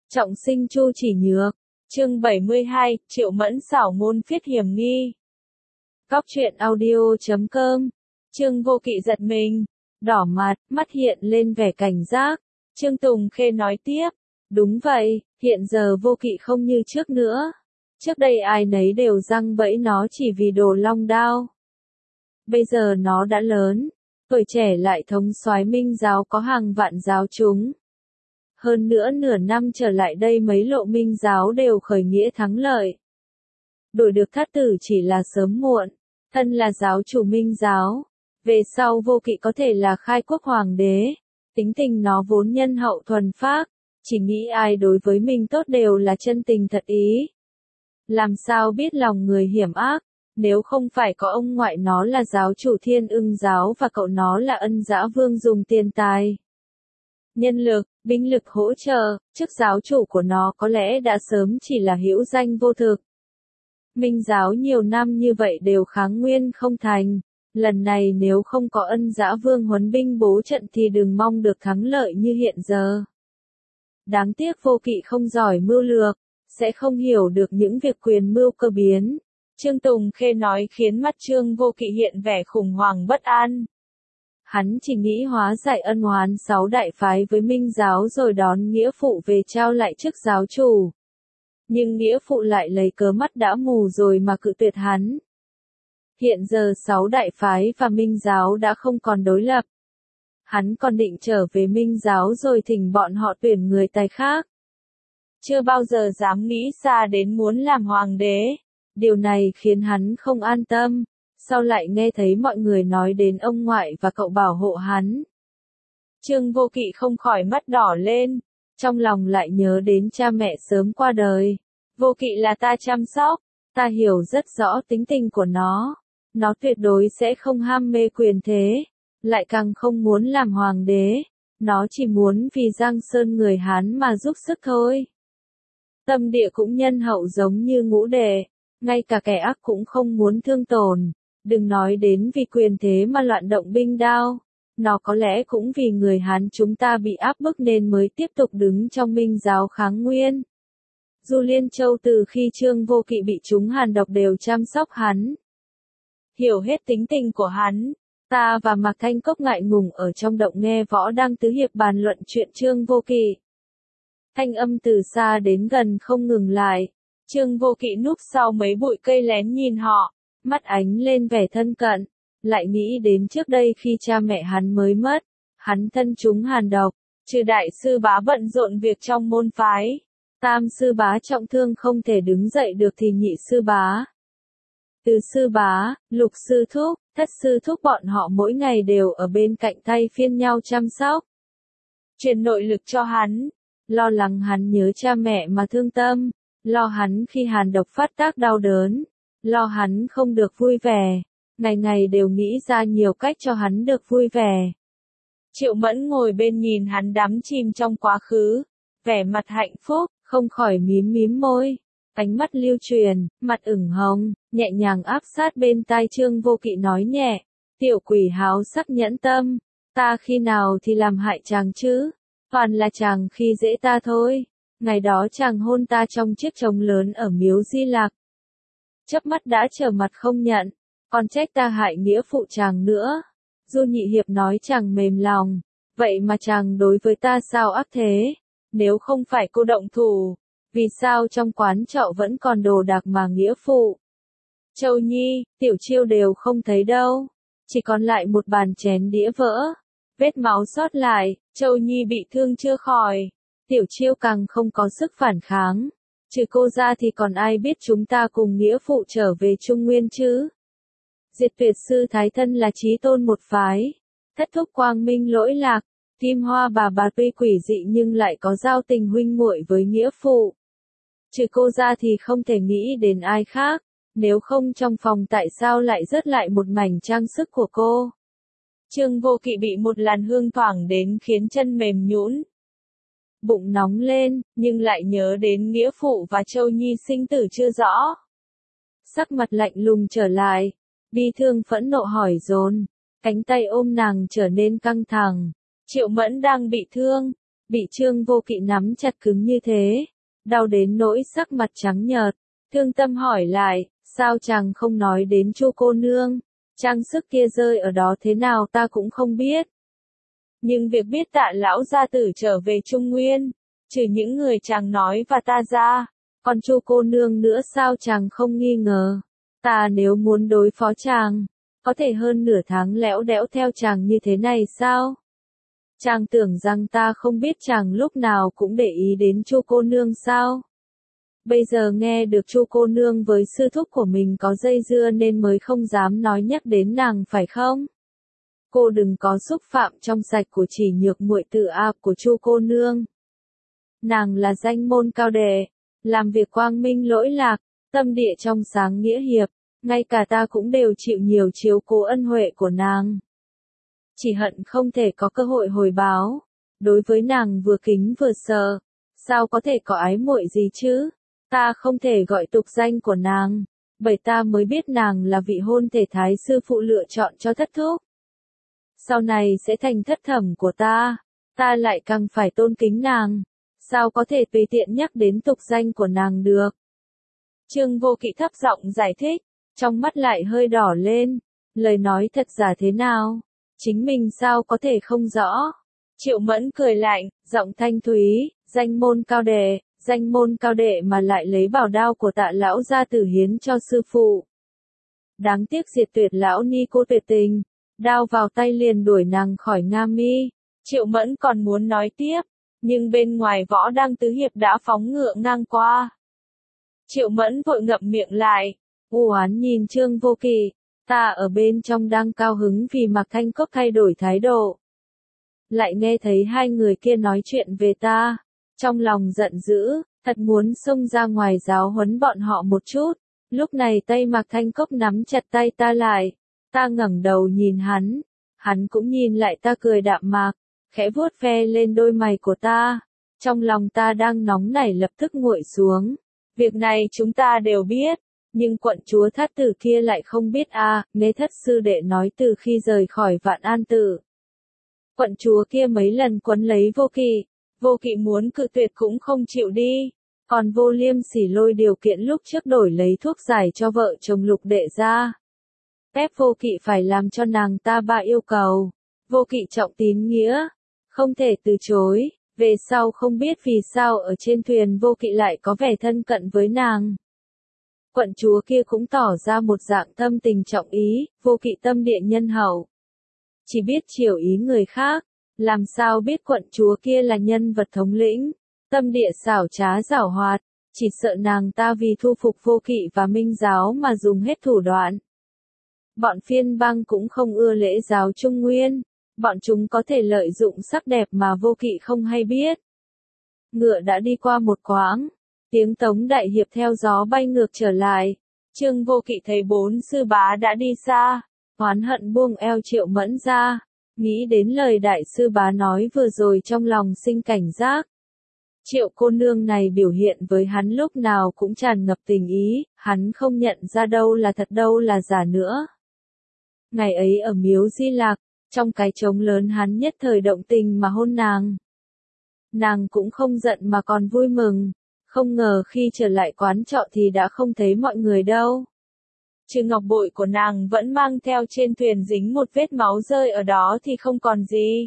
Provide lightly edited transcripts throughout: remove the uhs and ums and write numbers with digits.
Trọng sinh Chu Chỉ Nhược. Chương 72, Triệu Mẫn xảo ngôn phiết hiểm nghi. Góc truyện audio.com. Trương Vô Kỵ giật mình, đỏ mặt, mắt hiện lên vẻ cảnh giác. Trương Tùng Khê nói tiếp, đúng vậy, hiện giờ Vô Kỵ không như trước nữa. Trước đây ai nấy đều giăng bẫy nó chỉ vì đồ long đao. Bây giờ nó đã lớn, tuổi trẻ lại thống soái Minh giáo có hàng vạn giáo chúng. Hơn nữa nửa năm trở lại đây mấy lộ Minh giáo đều khởi nghĩa thắng lợi. Đổi được thất tử chỉ là sớm muộn, thân là giáo chủ Minh giáo. Về sau Vô Kỵ có thể là khai quốc hoàng đế. Tính tình nó vốn nhân hậu thuần phác, chỉ nghĩ ai đối với mình tốt đều là chân tình thật ý. Làm sao biết lòng người hiểm ác, nếu không phải có ông ngoại nó là giáo chủ Thiên Ưng giáo và cậu nó là Ân Dã Vương dùng tiền tài, nhân lực, binh lực hỗ trợ, chức giáo chủ của nó có lẽ đã sớm chỉ là hữu danh vô thực. Minh giáo nhiều năm như vậy đều kháng nguyên không thành, lần này nếu không có Ân Dã Vương huấn binh bố trận thì đừng mong được thắng lợi như hiện giờ. Đáng tiếc Vô Kỵ không giỏi mưu lược, sẽ không hiểu được những việc quyền mưu cơ biến. Trương Tùng Khê nói khiến mắt Trương Vô Kỵ hiện vẻ khủng hoảng bất an. Hắn chỉ nghĩ hóa giải ân oán 6 đại phái với Minh giáo rồi đón nghĩa phụ về trao lại chức giáo chủ. Nhưng nghĩa phụ lại lấy cớ mắt đã mù rồi mà cự tuyệt hắn. Hiện giờ 6 đại phái và Minh giáo đã không còn đối lập. Hắn còn định trở về Minh giáo rồi thỉnh bọn họ tuyển người tài khác. Chưa bao giờ dám nghĩ xa đến muốn làm hoàng đế. Điều này khiến hắn không an tâm. Sau lại nghe thấy mọi người nói đến ông ngoại và cậu bảo hộ hắn. Trương Vô Kỵ không khỏi mắt đỏ lên, trong lòng lại nhớ đến cha mẹ sớm qua đời. Vô Kỵ là ta chăm sóc, ta hiểu rất rõ tính tình của nó. Nó tuyệt đối sẽ không ham mê quyền thế, lại càng không muốn làm hoàng đế. Nó chỉ muốn vì Giang Sơn người Hán mà giúp sức thôi. Tâm địa cũng nhân hậu giống như Ngũ Đệ, ngay cả kẻ ác cũng không muốn thương tổn. Đừng nói đến vì quyền thế mà loạn động binh đao, nó có lẽ cũng vì người Hán chúng ta bị áp bức nên mới tiếp tục đứng trong Minh giáo kháng nguyên. Du Liên Châu từ khi Trương Vô Kỵ bị trúng hàn độc đều chăm sóc hắn. Hiểu hết tính tình của hắn, ta và Mạc Thanh Cốc ngại ngùng ở trong động nghe võ đang tứ hiệp bàn luận chuyện Trương Vô Kỵ. Thanh âm từ xa đến gần không ngừng lại, Trương Vô Kỵ núp sau mấy bụi cây lén nhìn họ. Mắt ánh lên vẻ thân cận, lại nghĩ đến trước đây khi cha mẹ hắn mới mất, hắn thân chúng hàn độc, trừ đại sư bá bận rộn việc trong môn phái, tam sư bá trọng thương không thể đứng dậy được thì nhị sư bá, tứ sư bá, lục sư thúc, thất sư thúc bọn họ mỗi ngày đều ở bên cạnh thay phiên nhau chăm sóc, truyền nội lực cho hắn, lo lắng hắn nhớ cha mẹ mà thương tâm, lo hắn khi hàn độc phát tác đau đớn. Lo hắn không được vui vẻ, ngày ngày đều nghĩ ra nhiều cách cho hắn được vui vẻ. Triệu Mẫn ngồi bên nhìn hắn đắm chìm trong quá khứ, vẻ mặt hạnh phúc, không khỏi mím mím môi, ánh mắt lưu truyền, mặt ửng hồng, nhẹ nhàng áp sát bên tai Trương Vô Kỵ nói nhẹ, tiểu quỷ háo sắc nhẫn tâm, ta khi nào thì làm hại chàng chứ, toàn là chàng khi dễ ta thôi, ngày đó chàng hôn ta trong chiếc trống lớn ở miếu Di Lạc. Chớp mắt đã trở mặt không nhận, còn trách ta hại nghĩa phụ chàng nữa. Du Nhị Hiệp nói chàng mềm lòng, vậy mà chàng đối với ta sao ác thế? Nếu không phải cô động thủ, vì sao trong quán trọ vẫn còn đồ đạc mà nghĩa phụ? Châu Nhi, Tiểu Chiêu đều không thấy đâu, chỉ còn lại một bàn chén đĩa vỡ, vết máu sót lại, Châu Nhi bị thương chưa khỏi, Tiểu Chiêu càng không có sức phản kháng. Trừ cô ra thì còn ai biết chúng ta cùng nghĩa phụ trở về Trung Nguyên chứ? Diệt tuyệt sư Thái Thân là chí tôn một phái. Thất thúc Quang Minh lỗi lạc, Kim Hoa bà tuy quỷ dị nhưng lại có giao tình huynh muội với nghĩa phụ. Trừ cô ra thì không thể nghĩ đến ai khác, nếu không trong phòng tại sao lại rớt lại một mảnh trang sức của cô. Trương Vô Kỵ bị một làn hương thoảng đến khiến chân mềm nhũn. Bụng nóng lên, nhưng lại nhớ đến nghĩa phụ và Châu Nhi sinh tử chưa rõ. Sắc mặt lạnh lùng trở lại, bi thương phẫn nộ hỏi dồn, cánh tay ôm nàng trở nên căng thẳng. Triệu Mẫn đang bị thương, Bị Trương Vô Kỵ nắm chặt cứng như thế, đau đến nỗi sắc mặt trắng nhợt, thương tâm hỏi lại, sao chàng không nói đến Chu cô nương, trang sức kia rơi ở đó thế nào ta cũng không biết. Nhưng việc biết Tạ lão gia tử trở về Trung Nguyên, trừ những người chàng nói và ta ra, còn Chu cô nương nữa sao chàng không nghi ngờ. Ta nếu muốn đối phó chàng, có thể hơn nửa tháng lẽo đẽo theo chàng như thế này sao? Chàng tưởng rằng ta không biết chàng lúc nào cũng để ý đến Chu cô nương sao? Bây giờ nghe được Chu cô nương với sư thúc của mình có dây dưa nên mới không dám nói nhắc đến nàng phải không? Cô đừng có xúc phạm trong sạch của Chỉ Nhược muội tử của Chu cô nương. Nàng là danh môn cao đệ, làm việc quang minh lỗi lạc, tâm địa trong sáng nghĩa hiệp, ngay cả ta cũng đều chịu nhiều chiếu cố ân huệ của nàng. Chỉ hận không thể có cơ hội hồi báo, đối với nàng vừa kính vừa sợ, sao có thể có ái muội gì chứ? Ta không thể gọi tục danh của nàng, bởi ta mới biết nàng là vị hôn thể thái sư phụ lựa chọn cho thất thúc. Sau này sẽ thành thất thẩm của ta lại càng phải tôn kính nàng, sao có thể tùy tiện nhắc đến tục danh của nàng được. Trương Vô Kỵ thấp giọng giải thích, trong mắt lại hơi đỏ lên, lời nói thật giả thế nào, chính mình sao có thể không rõ. Triệu Mẫn cười lạnh, giọng thanh thúy, danh môn cao đệ mà lại lấy bảo đao của Tạ lão gia tử hiến cho sư phụ. Đáng tiếc diệt tuyệt lão ni cô tuyệt tình, đao vào tay liền đuổi nàng khỏi Nga Mi. Triệu Mẫn còn muốn nói tiếp, nhưng bên ngoài Võ Đăng tứ hiệp đã phóng ngựa ngang qua. Triệu Mẫn vội ngậm miệng lại, u oán nhìn Trương Vô Kỵ, ta ở bên trong đang cao hứng vì Mạc Thanh Cốc thay đổi thái độ. Lại nghe thấy hai người kia nói chuyện về ta, trong lòng giận dữ, thật muốn xông ra ngoài giáo huấn bọn họ một chút. Lúc này tay Mạc Thanh Cốc nắm chặt tay ta lại, ta ngẩng đầu nhìn hắn cũng nhìn lại ta cười đạm mạc, khẽ vuốt ve lên đôi mày của ta. Trong lòng ta đang nóng nảy lập tức nguội xuống. Việc này chúng ta đều biết, nhưng quận chúa Thát Tử kia lại không biết nghe Thất sư đệ nói từ khi rời khỏi Vạn An Tử. Quận chúa kia mấy lần quấn lấy Vô Kỵ muốn cự tuyệt cũng không chịu đi, còn Vô Liêm Sỉ lôi điều kiện lúc trước đổi lấy thuốc giải cho vợ chồng Lục đệ ra. Ép Vô Kỵ phải làm cho nàng ta ba yêu cầu. Vô Kỵ trọng tín nghĩa, không thể từ chối. Về sau không biết vì sao ở trên thuyền Vô Kỵ lại có vẻ thân cận với nàng. Quận chúa kia cũng tỏ ra một dạng tâm tình trọng ý, Vô Kỵ tâm địa nhân hậu. Chỉ biết chiều ý người khác, làm sao biết quận chúa kia là nhân vật thống lĩnh, tâm địa xảo trá giảo hoạt, chỉ sợ nàng ta vì thu phục Vô Kỵ và Minh giáo mà dùng hết thủ đoạn. Bọn phiên bang cũng không ưa lễ giáo Trung Nguyên, bọn chúng có thể lợi dụng sắc đẹp mà Vô Kỵ không hay biết. Ngựa đã đi qua một quãng, tiếng Tống đại hiệp theo gió bay ngược trở lại. Trương Vô Kỵ thấy bốn sư bá đã đi xa, oán hận buông eo Triệu Mẫn ra, nghĩ đến lời đại sư bá nói vừa rồi trong lòng sinh cảnh giác. Triệu cô nương này biểu hiện với hắn lúc nào cũng tràn ngập tình ý, hắn không nhận ra đâu là thật đâu là giả nữa. Ngày ấy ở miếu Di Lạc, trong cái trống lớn hắn nhất thời động tình mà hôn nàng. Nàng cũng không giận mà còn vui mừng, không ngờ khi trở lại quán trọ thì đã không thấy mọi người đâu. Trừ ngọc bội của nàng vẫn mang theo trên thuyền dính một vết máu rơi ở đó thì không còn gì.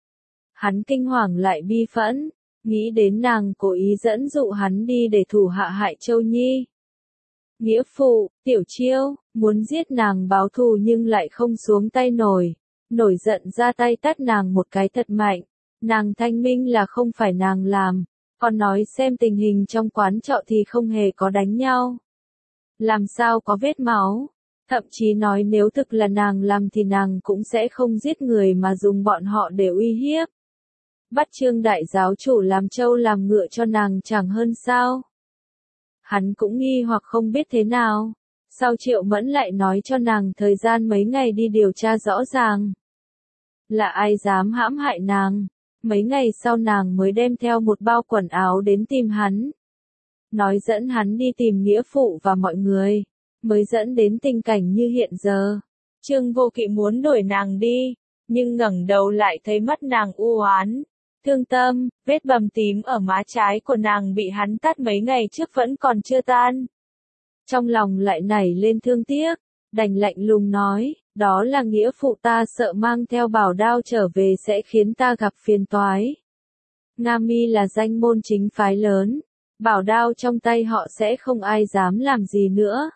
Hắn kinh hoàng lại bi phẫn, nghĩ đến nàng cố ý dẫn dụ hắn đi để thủ hạ hại Châu Nhi. Nghĩa phụ, Tiểu Chiêu, muốn giết nàng báo thù nhưng lại không xuống tay nổi giận ra tay tát nàng một cái thật mạnh. Nàng thanh minh là không phải nàng làm, còn nói xem tình hình trong quán trọ thì không hề có đánh nhau. Làm sao có vết máu, thậm chí nói nếu thực là nàng làm thì nàng cũng sẽ không giết người mà dùng bọn họ để uy hiếp. Bắt Trương đại giáo chủ làm trâu làm ngựa cho nàng chẳng hơn sao. Hắn cũng nghi hoặc không biết thế nào. Sau Triệu Mẫn lại nói cho nàng thời gian mấy ngày đi điều tra rõ ràng. Là ai dám hãm hại nàng? Mấy ngày sau nàng mới đem theo một bao quần áo đến tìm hắn. Nói dẫn hắn đi tìm nghĩa phụ và mọi người. Mới dẫn đến tình cảnh như hiện giờ. Trương Vô Kỵ muốn đuổi nàng đi, nhưng ngẩng đầu lại thấy mắt nàng u oán. Thương tâm, vết bầm tím ở má trái của nàng bị hắn tát mấy ngày trước vẫn còn chưa tan. Trong lòng lại nảy lên thương tiếc, đành lạnh lùng nói, đó là nghĩa phụ ta sợ mang theo bảo đao trở về sẽ khiến ta gặp phiền toái. Nga Mi là danh môn chính phái lớn, bảo đao trong tay họ sẽ không ai dám làm gì nữa.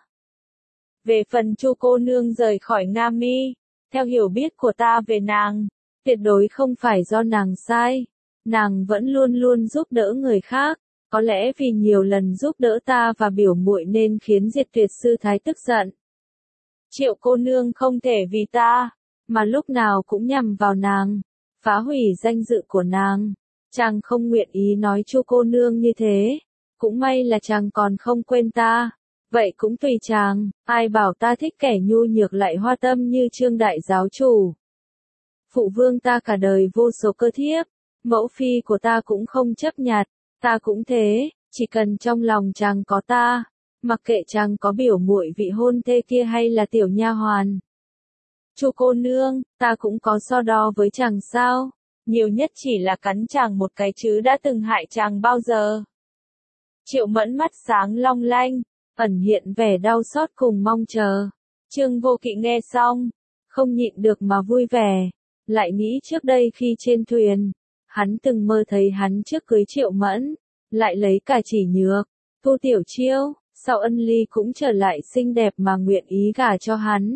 Về phần Chu cô nương rời khỏi Nga Mi, theo hiểu biết của ta về nàng, tuyệt đối không phải do nàng sai, nàng vẫn luôn luôn giúp đỡ người khác, có lẽ vì nhiều lần giúp đỡ ta và biểu muội nên khiến Diệt Tuyệt sư thái tức giận. Triệu cô nương không thể vì ta, mà lúc nào cũng nhằm vào nàng, phá hủy danh dự của nàng. Chàng không nguyện ý nói Chu cô nương như thế, cũng may là chàng còn không quên ta, vậy cũng tùy chàng, ai bảo ta thích kẻ nhu nhược lại hoa tâm như Trương đại giáo chủ. Phụ vương ta cả đời vô số cơ thiếp, mẫu phi của ta cũng không chấp nhặt, ta cũng thế, chỉ cần trong lòng chàng có ta, mặc kệ chàng có biểu muội vị hôn thê kia hay là tiểu nha hoàn. Chu cô nương, ta cũng có so đo với chàng sao? Nhiều nhất chỉ là cắn chàng một cái chứ đã từng hại chàng bao giờ. Triệu Mẫn mắt sáng long lanh, ẩn hiện vẻ đau xót cùng mong chờ. Trương Vô Kỵ nghe xong, không nhịn được mà vui vẻ, lại nghĩ trước đây khi trên thuyền, hắn từng mơ thấy hắn trước cưới Triệu Mẫn, lại lấy cả Chỉ Nhược, Thu Tiểu Chiêu, sau ân ly cũng trở lại xinh đẹp mà nguyện ý gả cho hắn.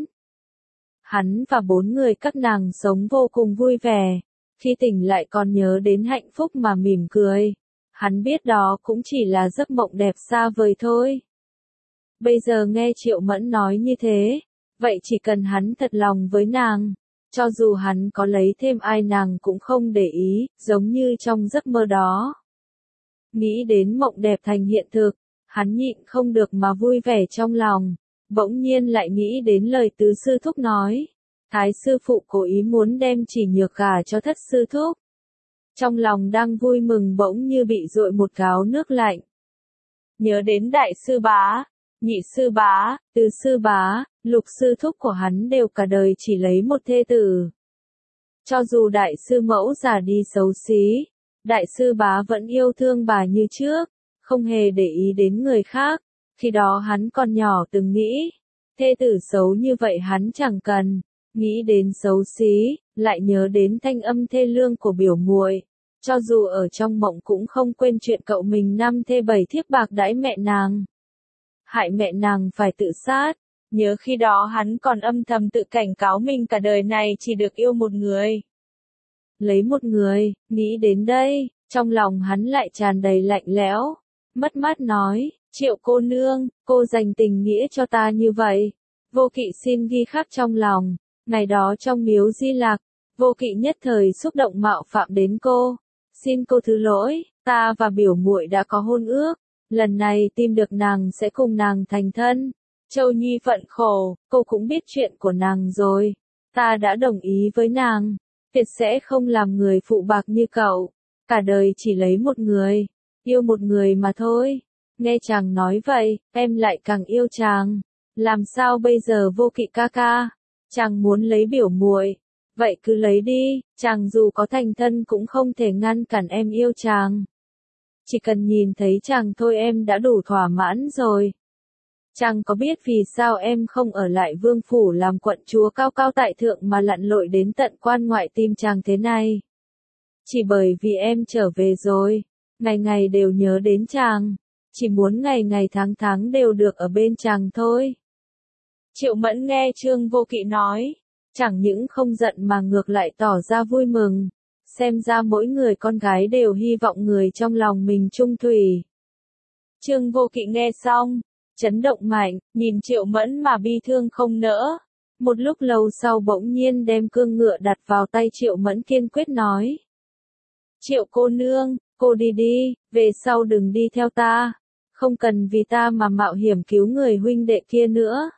Hắn và 4 người các nàng sống vô cùng vui vẻ. Khi tỉnh lại còn nhớ đến hạnh phúc mà mỉm cười. Hắn biết đó cũng chỉ là giấc mộng đẹp xa vời thôi. Bây giờ nghe Triệu Mẫn nói như thế, vậy chỉ cần hắn thật lòng với nàng, cho dù hắn có lấy thêm ai nàng cũng không để ý, giống như trong giấc mơ đó. Nghĩ đến mộng đẹp thành hiện thực, hắn nhịn không được mà vui vẻ trong lòng, bỗng nhiên lại nghĩ đến lời tứ sư thúc nói. Thái sư phụ cố ý muốn đem Chỉ Nhược gả cho thất sư thúc. Trong lòng đang vui mừng bỗng như bị dội một gáo nước lạnh. Nhớ đến đại sư bá, nhị sư bá, tứ sư bá, lục sư thúc của hắn đều cả đời chỉ lấy một thê tử. Cho dù đại sư mẫu già đi xấu xí, đại sư bá vẫn yêu thương bà như trước, không hề để ý đến người khác. Khi đó hắn còn nhỏ từng nghĩ, thê tử xấu như vậy hắn chẳng cần. Nghĩ đến xấu xí, lại nhớ đến thanh âm thê lương của biểu muội, cho dù ở trong mộng cũng không quên chuyện cậu mình 5 thê 7 thiếp bạc đãi mẹ nàng. Hại mẹ nàng phải tự sát, nhớ khi đó hắn còn âm thầm tự cảnh cáo mình cả đời này chỉ được yêu một người. Lấy một người, nghĩ đến đây, trong lòng hắn lại tràn đầy lạnh lẽo, mất mát nói, Triệu cô nương, cô dành tình nghĩa cho ta như vậy, Vô Kỵ xin ghi khắc trong lòng. Ngày đó trong miếu Di Lạc, Vô Kỵ nhất thời xúc động mạo phạm đến cô. Xin cô thứ lỗi, ta và biểu muội đã có hôn ước. Lần này tìm được nàng sẽ cùng nàng thành thân. Châu Nhi phận khổ, cô cũng biết chuyện của nàng rồi. Ta đã đồng ý với nàng. Tuyệt sẽ không làm người phụ bạc như cậu. Cả đời chỉ lấy một người. Yêu một người mà thôi. Nghe chàng nói vậy, em lại càng yêu chàng. Làm sao bây giờ Vô Kỵ ca ca? Chàng muốn lấy biểu muội, vậy cứ lấy đi, chàng dù có thành thân cũng không thể ngăn cản em yêu chàng. Chỉ cần nhìn thấy chàng thôi em đã đủ thỏa mãn rồi. Chàng có biết vì sao em không ở lại vương phủ làm quận chúa cao cao tại thượng mà lặn lội đến tận quan ngoại tìm chàng thế này? Chỉ bởi vì em trở về rồi, ngày ngày đều nhớ đến chàng, chỉ muốn ngày ngày tháng tháng đều được ở bên chàng thôi. Triệu Mẫn nghe Trương Vô Kỵ nói, chẳng những không giận mà ngược lại tỏ ra vui mừng, xem ra mỗi người con gái đều hy vọng người trong lòng mình trung thủy. Trương Vô Kỵ nghe xong, chấn động mạnh, nhìn Triệu Mẫn mà bi thương không nỡ. Một lúc lâu sau bỗng nhiên đem cương ngựa đặt vào tay Triệu Mẫn kiên quyết nói. Triệu cô nương, cô đi đi, về sau đừng đi theo ta, không cần vì ta mà mạo hiểm cứu người huynh đệ kia nữa.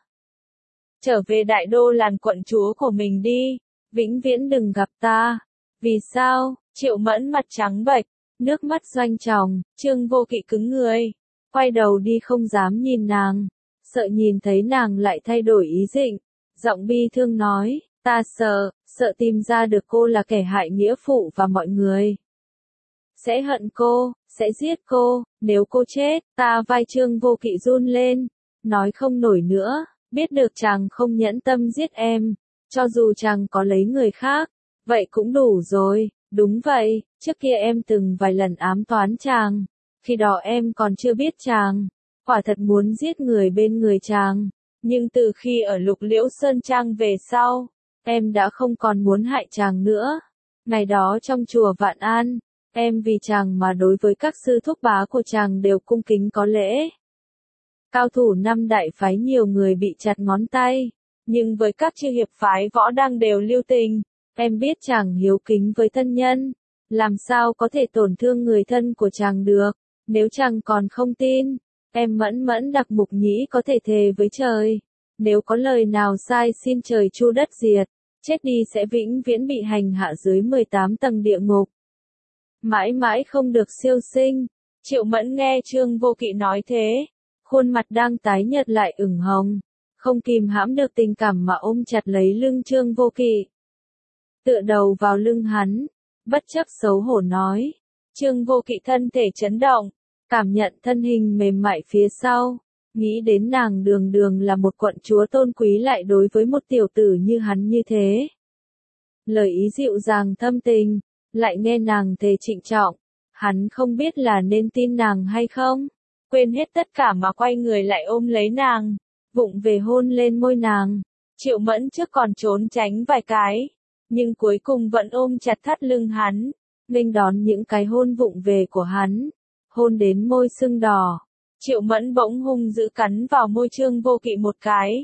Trở về đại đô làm quận chúa của mình đi, vĩnh viễn đừng gặp ta. Vì sao? Triệu Mẫn mặt trắng bệch, nước mắt doanh tròng, Trương Vô Kỵ cứng người, quay đầu đi không dám nhìn nàng, sợ nhìn thấy nàng lại thay đổi ý định, giọng bi thương nói, ta sợ tìm ra được cô là kẻ hại nghĩa phụ và mọi người. sẽ hận cô, sẽ giết cô, nếu cô chết, ta vai Trương Vô Kỵ run lên, nói không nổi nữa, biết được chàng không nhẫn tâm giết em, cho dù chàng có lấy người khác, vậy cũng đủ rồi, đúng vậy, trước kia em từng vài lần ám toán chàng, khi đó em còn chưa biết chàng, quả thật muốn giết người bên người chàng, nhưng từ khi ở Lục Liễu Sơn Trang về sau, em đã không còn muốn hại chàng nữa. Ngày đó trong chùa Vạn An, em vì chàng mà đối với các sư thúc bá của chàng đều cung kính có lễ. Cao thủ năm đại phái nhiều người bị chặt ngón tay, nhưng với các chư hiệp phái võ đang đều lưu tình, em biết chàng hiếu kính với thân nhân, làm sao có thể tổn thương người thân của chàng được, nếu chàng còn không tin, em mẫn mẫn Đặc Mục Nhĩ có thể thề với trời, nếu có lời nào sai xin trời chu đất diệt, chết đi sẽ vĩnh viễn bị hành hạ dưới 18 tầng địa ngục. Mãi mãi không được siêu sinh, Triệu Mẫn nghe Trương Vô Kỵ nói thế, khuôn mặt đang tái nhợt lại ửng hồng, không kìm hãm được tình cảm mà ôm chặt lấy lưng Trương Vô Kỵ. Tựa đầu vào lưng hắn, bất chấp xấu hổ nói, Trương Vô Kỵ thân thể chấn động, cảm nhận thân hình mềm mại phía sau, nghĩ đến nàng đường đường là một quận chúa tôn quý lại đối với một tiểu tử như hắn như thế. Lời ý dịu dàng thâm tình, lại nghe nàng thề trịnh trọng, hắn không biết là nên tin nàng hay không, quên hết tất cả mà quay người lại ôm lấy nàng, vụng về hôn lên môi nàng. Triệu Mẫn trước còn trốn tránh vài cái, nhưng cuối cùng vẫn ôm chặt thắt lưng hắn, nghênh đón những cái hôn vụng về của hắn, hôn đến môi sưng đỏ. Triệu Mẫn bỗng hung dữ cắn vào môi Trương Vô Kỵ một cái.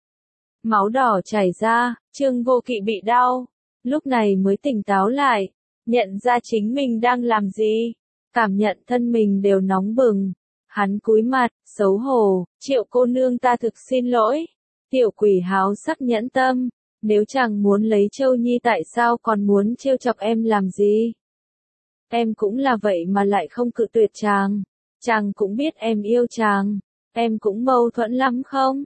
Máu đỏ chảy ra, Trương Vô Kỵ bị đau, lúc này mới tỉnh táo lại, nhận ra chính mình đang làm gì, cảm nhận thân mình đều nóng bừng. Hắn cúi mặt, xấu hổ, Triệu cô nương ta thực xin lỗi. Tiểu quỷ háo sắc nhẫn tâm, nếu chàng muốn lấy Châu Nhi tại sao còn muốn trêu chọc em làm gì? Em cũng là vậy mà lại không cự tuyệt chàng. Chàng cũng biết em yêu chàng, em cũng mâu thuẫn lắm không?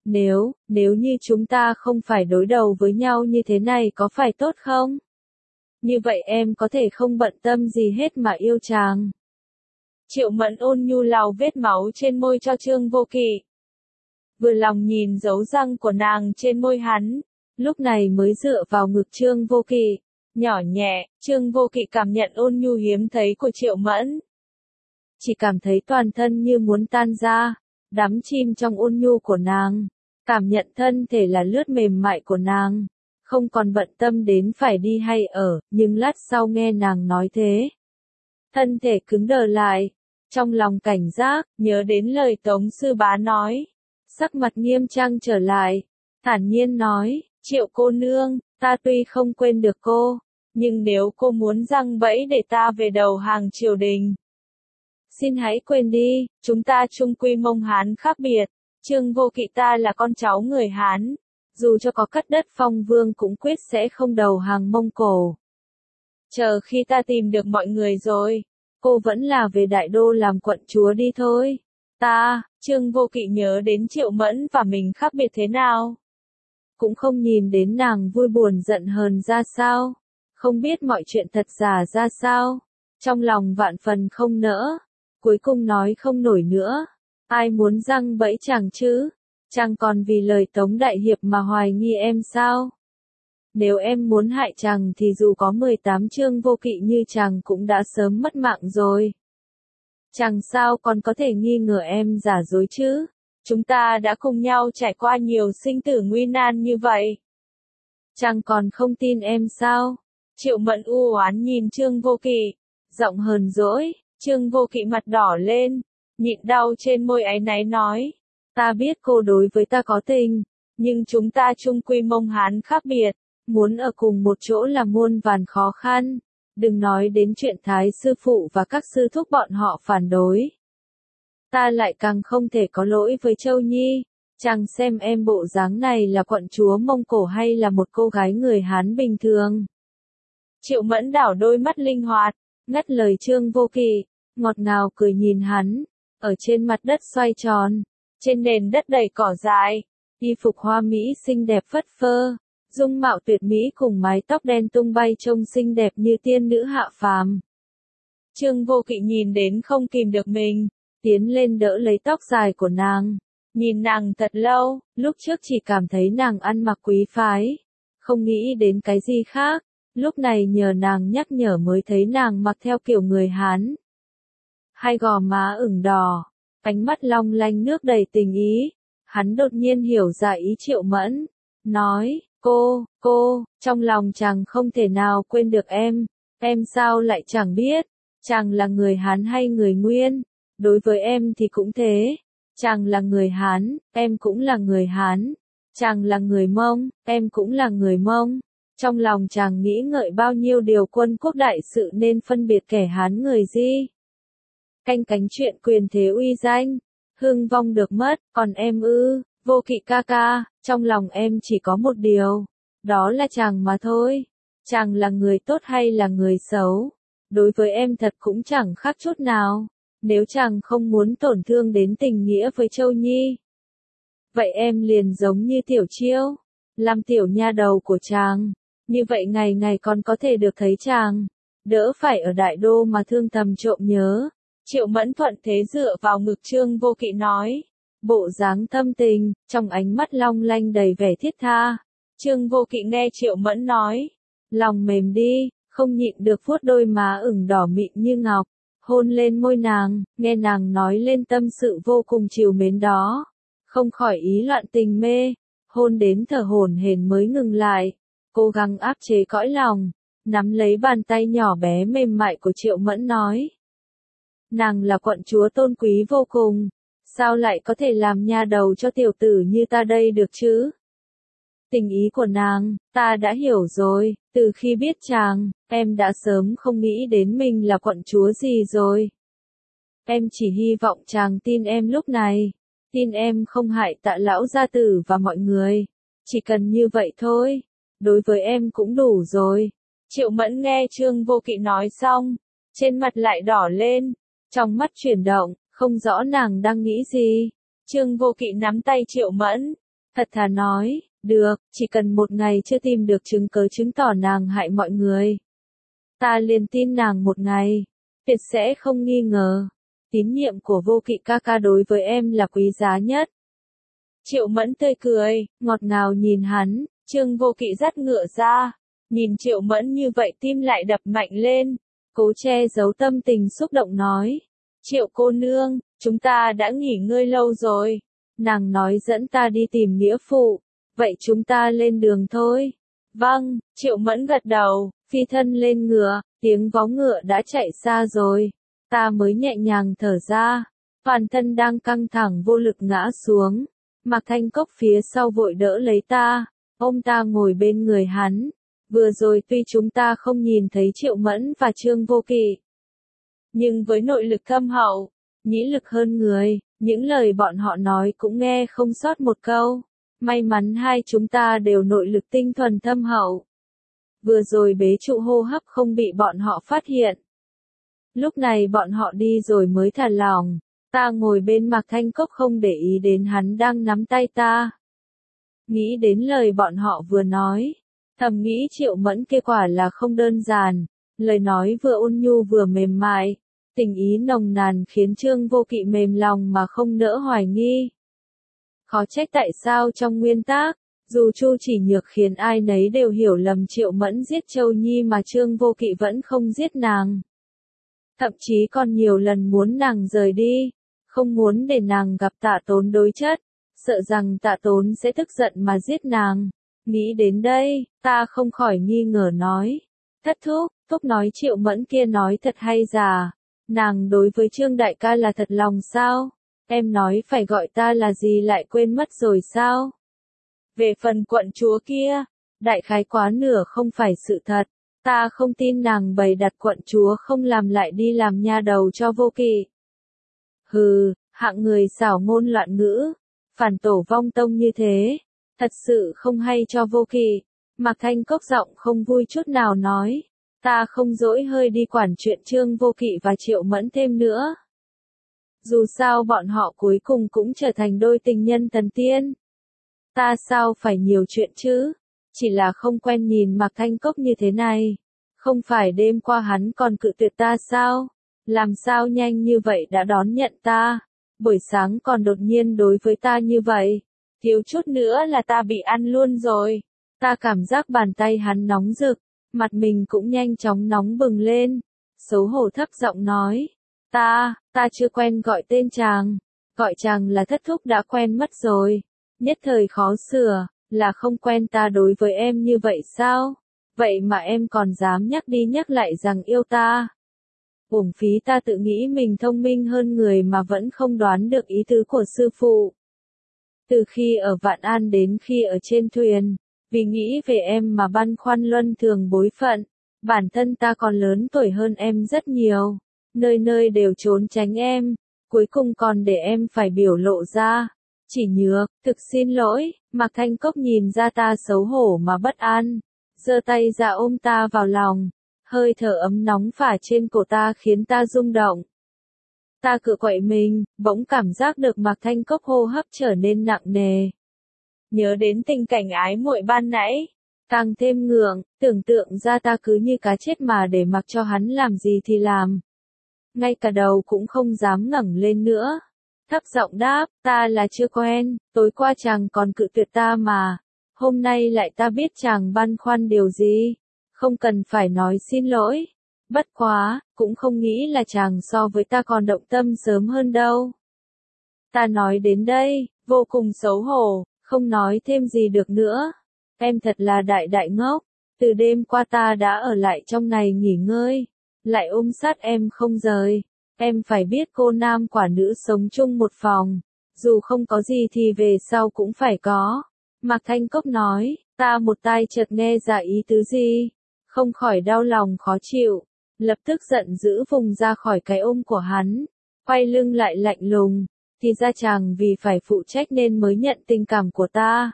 Nếu như chúng ta không phải đối đầu với nhau như thế này có phải tốt không? Như vậy em có thể không bận tâm gì hết mà yêu chàng. Triệu Mẫn ôn nhu lau vết máu trên môi cho Trương Vô Kỵ. Vừa lòng nhìn dấu răng của nàng trên môi hắn, lúc này mới dựa vào ngực Trương Vô Kỵ, nhỏ nhẹ, Trương Vô Kỵ cảm nhận ôn nhu hiếm thấy của Triệu Mẫn. Chỉ cảm thấy toàn thân như muốn tan ra, đắm chìm trong ôn nhu của nàng, cảm nhận thân thể là lướt mềm mại của nàng, không còn bận tâm đến phải đi hay ở, nhưng lát sau nghe nàng nói thế. Thân thể cứng đờ lại, trong lòng cảnh giác, nhớ đến lời Tống sư bá nói, sắc mặt nghiêm trang trở lại, thản nhiên nói, Triệu cô nương, ta tuy không quên được cô, nhưng nếu cô muốn giăng bẫy để ta về đầu hàng triều đình, xin hãy quên đi, chúng ta chung quy Mông Hán khác biệt, Trương Vô Kỵ ta là con cháu người Hán, dù cho có cắt đất phong vương cũng quyết sẽ không đầu hàng Mông Cổ. Chờ khi ta tìm được mọi người rồi, cô vẫn là về Đại Đô làm quận chúa đi thôi. Trương Vô Kỵ nhớ đến Triệu Mẫn và mình khác biệt thế nào. Cũng không nhìn đến nàng vui buồn giận hờn ra sao, không biết mọi chuyện thật giả ra sao, trong lòng vạn phần không nỡ, cuối cùng nói không nổi nữa, ai muốn giăng bẫy chàng chứ, chàng còn vì lời Tống đại hiệp mà hoài nghi em sao? Nếu em muốn hại chàng thì dù có 18 Trương Vô Kỵ như chàng cũng đã sớm mất mạng rồi. Chàng sao còn có thể nghi ngờ em giả dối chứ? Chúng ta đã cùng nhau trải qua nhiều sinh tử nguy nan như vậy. Chàng còn không tin em sao? Triệu Mẫn u oán nhìn Trương Vô Kỵ, giọng hờn dỗi, Trương Vô Kỵ mặt đỏ lên, nhịn đau trên môi áy náy nói, ta biết cô đối với ta có tình, nhưng chúng ta chung quy Mông Hán khác biệt, muốn ở cùng một chỗ là muôn vàn khó khăn, đừng nói đến chuyện Thái sư phụ và các sư thúc bọn họ phản đối. Ta lại càng không thể có lỗi với Châu Nhi, chàng xem em bộ dáng này là quận chúa Mông Cổ hay là một cô gái người Hán bình thường. Triệu Mẫn đảo đôi mắt linh hoạt, ngắt lời Trương Vô Kỵ, ngọt ngào cười nhìn hắn, ở trên mặt đất xoay tròn, trên nền đất đầy cỏ dại, y phục hoa mỹ xinh đẹp phất phơ, dung mạo tuyệt mỹ cùng mái tóc đen tung bay trông xinh đẹp như tiên nữ hạ phàm. Trương Vô Kỵ nhìn đến không kìm được mình, tiến lên đỡ lấy tóc dài của nàng. Nhìn nàng thật lâu, lúc trước chỉ cảm thấy nàng ăn mặc quý phái, không nghĩ đến cái gì khác, lúc này nhờ nàng nhắc nhở mới thấy nàng mặc theo kiểu người Hán. Hai gò má ửng đỏ, ánh mắt long lanh nước đầy tình ý, hắn đột nhiên hiểu ra ý Triệu Mẫn, nói, cô, trong lòng chàng không thể nào quên được em sao lại chẳng biết, chàng là người Hán hay người Nguyên, đối với em thì cũng thế. Chàng là người Hán, em cũng là người Hán. Chàng là người Mông, em cũng là người Mông. Trong lòng chàng nghĩ ngợi bao nhiêu điều quân quốc đại sự nên phân biệt kẻ Hán người gì. Canh cánh chuyện quyền thế uy danh, hưng vong được mất, còn em ư, Vô Kỵ ca ca, trong lòng em chỉ có một điều, đó là chàng mà thôi. Chàng là người tốt hay là người xấu, đối với em thật cũng chẳng khác chút nào. Nếu chàng không muốn tổn thương đến tình nghĩa với Châu Nhi, vậy em liền giống như Tiểu Chiêu, làm tiểu nha đầu của chàng, như vậy ngày ngày còn có thể được thấy chàng, đỡ phải ở đại đô mà thương thầm trộm nhớ. Triệu Mẫn thuận thế dựa vào ngực Trương Vô Kỵ nói, bộ dáng thâm tình, trong ánh mắt long lanh đầy vẻ thiết tha. Trương Vô Kỵ nghe Triệu Mẫn nói, lòng mềm đi, không nhịn được vuốt đôi má ửng đỏ mịn như ngọc, hôn lên môi nàng, nghe nàng nói lên tâm sự vô cùng trìu mến đó, không khỏi ý loạn tình mê, hôn đến thở hổn hển mới ngừng lại, cố gắng áp chế cõi lòng, nắm lấy bàn tay nhỏ bé mềm mại của Triệu Mẫn nói. Nàng là quận chúa tôn quý vô cùng, sao lại có thể làm nha đầu cho tiểu tử như ta đây được chứ? Tình ý của nàng, ta đã hiểu rồi, từ khi biết chàng, em đã sớm không nghĩ đến mình là quận chúa gì rồi. Em chỉ hy vọng chàng tin em lúc này, tin em không hại Tạ lão gia tử và mọi người, chỉ cần như vậy thôi, đối với em cũng đủ rồi. Triệu Mẫn nghe Trương Vô Kỵ nói xong, trên mặt lại đỏ lên, trong mắt chuyển động, không rõ nàng đang nghĩ gì. Trương Vô Kỵ nắm tay Triệu Mẫn, thật thà nói, được, chỉ cần một ngày chưa tìm được chứng cớ chứng tỏ nàng hại mọi người. Ta liền tin nàng một ngày, tuyệt sẽ không nghi ngờ. Tín nhiệm của Vô Kỵ ca ca đối với em là quý giá nhất. Triệu Mẫn tươi cười, ngọt ngào nhìn hắn, Trương Vô Kỵ dắt ngựa ra, nhìn Triệu Mẫn như vậy tim lại đập mạnh lên, cố che giấu tâm tình xúc động nói, Triệu cô nương, chúng ta đã nghỉ ngơi lâu rồi, nàng nói dẫn ta đi tìm nghĩa phụ, vậy chúng ta lên đường thôi. Vâng, Triệu Mẫn gật đầu, phi thân lên ngựa, tiếng vó ngựa đã chạy xa rồi, ta mới nhẹ nhàng thở ra, toàn thân đang căng thẳng vô lực ngã xuống, Mạc Thanh Cốc phía sau vội đỡ lấy ta, ôm ta ngồi bên người hắn. Vừa rồi tuy chúng ta không nhìn thấy Triệu Mẫn và Trương Vô Kỵ, nhưng với nội lực thâm hậu, nhĩ lực hơn người, những lời bọn họ nói cũng nghe không sót một câu. May mắn hai chúng ta đều nội lực tinh thuần thâm hậu. Vừa rồi bế trụ hô hấp không bị bọn họ phát hiện. Lúc này bọn họ đi rồi mới thả lỏng, ta ngồi bên Mạc Thanh Cốc không để ý đến hắn đang nắm tay ta. Nghĩ đến lời bọn họ vừa nói, thầm nghĩ Triệu Mẫn kia quả là không đơn giản, lời nói vừa ôn nhu vừa mềm mại, tình ý nồng nàn khiến Trương Vô Kỵ mềm lòng mà không nỡ hoài nghi. Khó trách tại sao trong nguyên tác, dù Chu Chỉ Nhược khiến ai nấy đều hiểu lầm Triệu Mẫn giết Châu Nhi mà Trương Vô Kỵ vẫn không giết nàng. Thậm chí còn nhiều lần muốn nàng rời đi, không muốn để nàng gặp Tạ Tốn đối chất, sợ rằng Tạ Tốn sẽ tức giận mà giết nàng. Nghĩ đến đây, ta không khỏi nghi ngờ nói, thất thúc nói Triệu Mẫn kia nói thật hay giả, nàng đối với Trương đại ca là thật lòng sao? Em nói phải gọi ta là gì lại quên mất rồi sao? Về phần quận chúa kia, đại khái quá nửa không phải sự thật, ta không tin nàng bày đặt quận chúa không làm lại đi làm nha đầu cho Vô Kỵ. Hừ, hạng người xảo ngôn loạn ngữ, phản tổ vong tông như thế, thật sự không hay cho Vô Kỵ. Mạc Thanh Cốc giọng không vui chút nào nói, ta không dỗi hơi đi quản chuyện Trương Vô Kỵ và Triệu Mẫn thêm nữa. Dù sao bọn họ cuối cùng cũng trở thành đôi tình nhân thần tiên. Ta sao phải nhiều chuyện chứ? Chỉ là không quen nhìn Mạc Thanh Cốc như thế này. Không phải đêm qua hắn còn cự tuyệt ta sao? Làm sao nhanh như vậy đã đón nhận ta? Buổi sáng còn đột nhiên đối với ta như vậy. Thiếu chút nữa là ta bị ăn luôn rồi. Ta cảm giác bàn tay hắn nóng rực, mặt mình cũng nhanh chóng nóng bừng lên. Xấu hổ thấp giọng nói. Ta chưa quen gọi tên chàng. Gọi chàng là thất thúc đã quen mất rồi. Nhất thời khó sửa, là không quen ta đối với em như vậy sao? Vậy mà em còn dám nhắc đi nhắc lại rằng yêu ta. Uổng phí ta tự nghĩ mình thông minh hơn người mà vẫn không đoán được ý tứ của sư phụ. Từ khi ở Vạn An đến khi ở trên thuyền, vì nghĩ về em mà băn khoăn luân thường bối phận, bản thân ta còn lớn tuổi hơn em rất nhiều, nơi nơi đều trốn tránh em, cuối cùng còn để em phải biểu lộ ra. Chỉ nhược, thực xin lỗi, Mạc Thanh Cốc nhìn ra ta xấu hổ mà bất an, giơ tay ra ôm ta vào lòng, hơi thở ấm nóng phả trên cổ ta khiến ta rung động. Ta cựa quậy mình, bỗng cảm giác được Mạc Thanh Cốc hô hấp trở nên nặng nề. Nhớ đến tình cảnh ái muội ban nãy, càng thêm ngượng, tưởng tượng ra ta cứ như cá chết mà để mặc cho hắn làm gì thì làm. Ngay cả đầu cũng không dám ngẩng lên nữa. Thấp giọng đáp, ta là chưa quen, tối qua chàng còn cự tuyệt ta mà. Hôm nay lại ta biết chàng băn khoăn điều gì. Không cần phải nói xin lỗi. Bất quá, cũng không nghĩ là chàng so với ta còn động tâm sớm hơn đâu. Ta nói đến đây, vô cùng xấu hổ, không nói thêm gì được nữa. Em thật là đại ngốc, từ đêm qua ta đã ở lại trong này nghỉ ngơi, lại ôm sát em không rời. Em phải biết cô nam quả nữ sống chung một phòng, dù không có gì thì về sau cũng phải có. Mạc Thanh Cốc nói, ta một tai chợt nghe ra ý tứ gì, không khỏi đau lòng khó chịu, lập tức giận dữ vùng ra khỏi cái ôm của hắn, quay lưng lại lạnh lùng, thì ra chàng vì phải phụ trách nên mới nhận tình cảm của ta.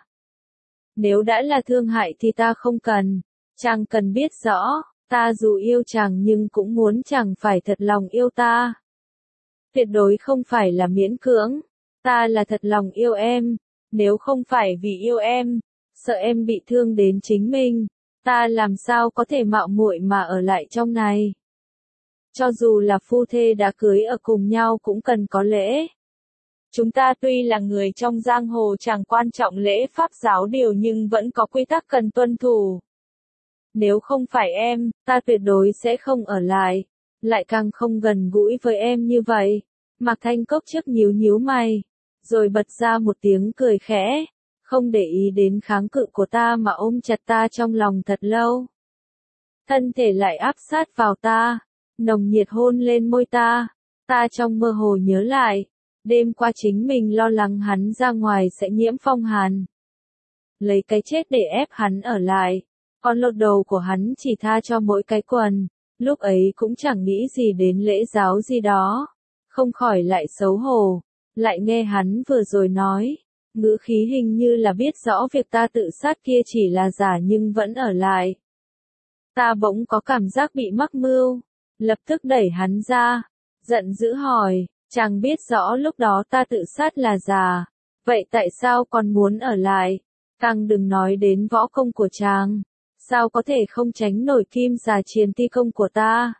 Nếu đã là thương hại thì ta không cần, chàng cần biết rõ, ta dù yêu chàng nhưng cũng muốn chàng phải thật lòng yêu ta. Tuyệt đối không phải là miễn cưỡng, ta là thật lòng yêu em, nếu không phải vì yêu em, sợ em bị thương đến chính mình, ta làm sao có thể mạo muội mà ở lại trong này. Cho dù là phu thê đã cưới ở cùng nhau cũng cần có lễ. Chúng ta tuy là người trong giang hồ chẳng quan trọng lễ pháp giáo điều nhưng vẫn có quy tắc cần tuân thủ. Nếu không phải em, ta tuyệt đối sẽ không ở lại càng không gần gũi với em như vậy. Mạc Thanh Cốc trước nhíu mày, rồi bật ra một tiếng cười khẽ, không để ý đến kháng cự của ta mà ôm chặt ta trong lòng thật lâu. Thân thể lại áp sát vào ta, nồng nhiệt hôn lên môi ta trong mơ hồ nhớ lại, đêm qua chính mình lo lắng hắn ra ngoài sẽ nhiễm phong hàn. Lấy cái chết để ép hắn ở lại, còn lột đầu của hắn chỉ tha cho mỗi cái quần, lúc ấy cũng chẳng nghĩ gì đến lễ giáo gì đó, không khỏi lại xấu hổ, lại nghe hắn vừa rồi nói, ngữ khí hình như là biết rõ việc ta tự sát kia chỉ là giả nhưng vẫn ở lại. Ta bỗng có cảm giác bị mắc mưu, lập tức đẩy hắn ra, giận dữ hỏi, chàng biết rõ lúc đó ta tự sát là giả, vậy tại sao còn muốn ở lại? Càng đừng nói đến võ công của chàng, sao có thể không tránh nổi kim xà chiến ti công của ta?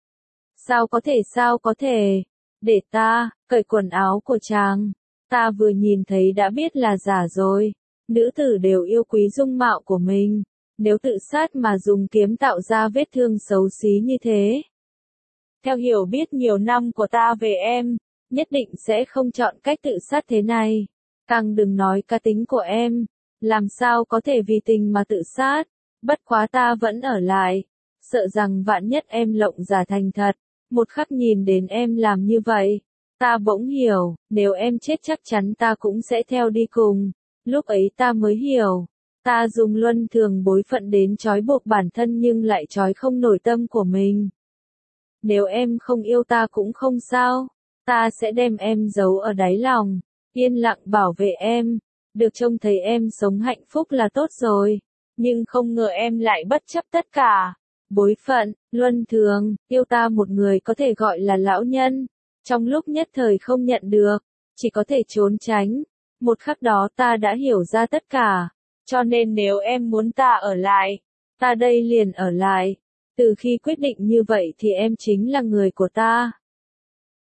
Sao có thể, để ta, cởi quần áo của chàng, ta vừa nhìn thấy đã biết là giả rồi, nữ tử đều yêu quý dung mạo của mình, nếu tự sát mà dùng kiếm tạo ra vết thương xấu xí như thế. Theo hiểu biết nhiều năm của ta về em, nhất định sẽ không chọn cách tự sát thế này, càng đừng nói cá tính của em, làm sao có thể vì tình mà tự sát, bất quá ta vẫn ở lại, sợ rằng vạn nhất em lộng giả thành thật, một khắc nhìn đến em làm như vậy, ta bỗng hiểu, nếu em chết chắc chắn ta cũng sẽ theo đi cùng, lúc ấy ta mới hiểu, ta dùng luân thường bối phận đến trói buộc bản thân nhưng lại trói không nổi tâm của mình. Nếu em không yêu ta cũng không sao, ta sẽ đem em giấu ở đáy lòng, yên lặng bảo vệ em, được trông thấy em sống hạnh phúc là tốt rồi, nhưng không ngờ em lại bất chấp tất cả. Bối phận, luân thường, yêu ta một người có thể gọi là lão nhân, trong lúc nhất thời không nhận được, chỉ có thể trốn tránh, một khắc đó ta đã hiểu ra tất cả, cho nên nếu em muốn ta ở lại, ta đây liền ở lại, từ khi quyết định như vậy thì em chính là người của ta.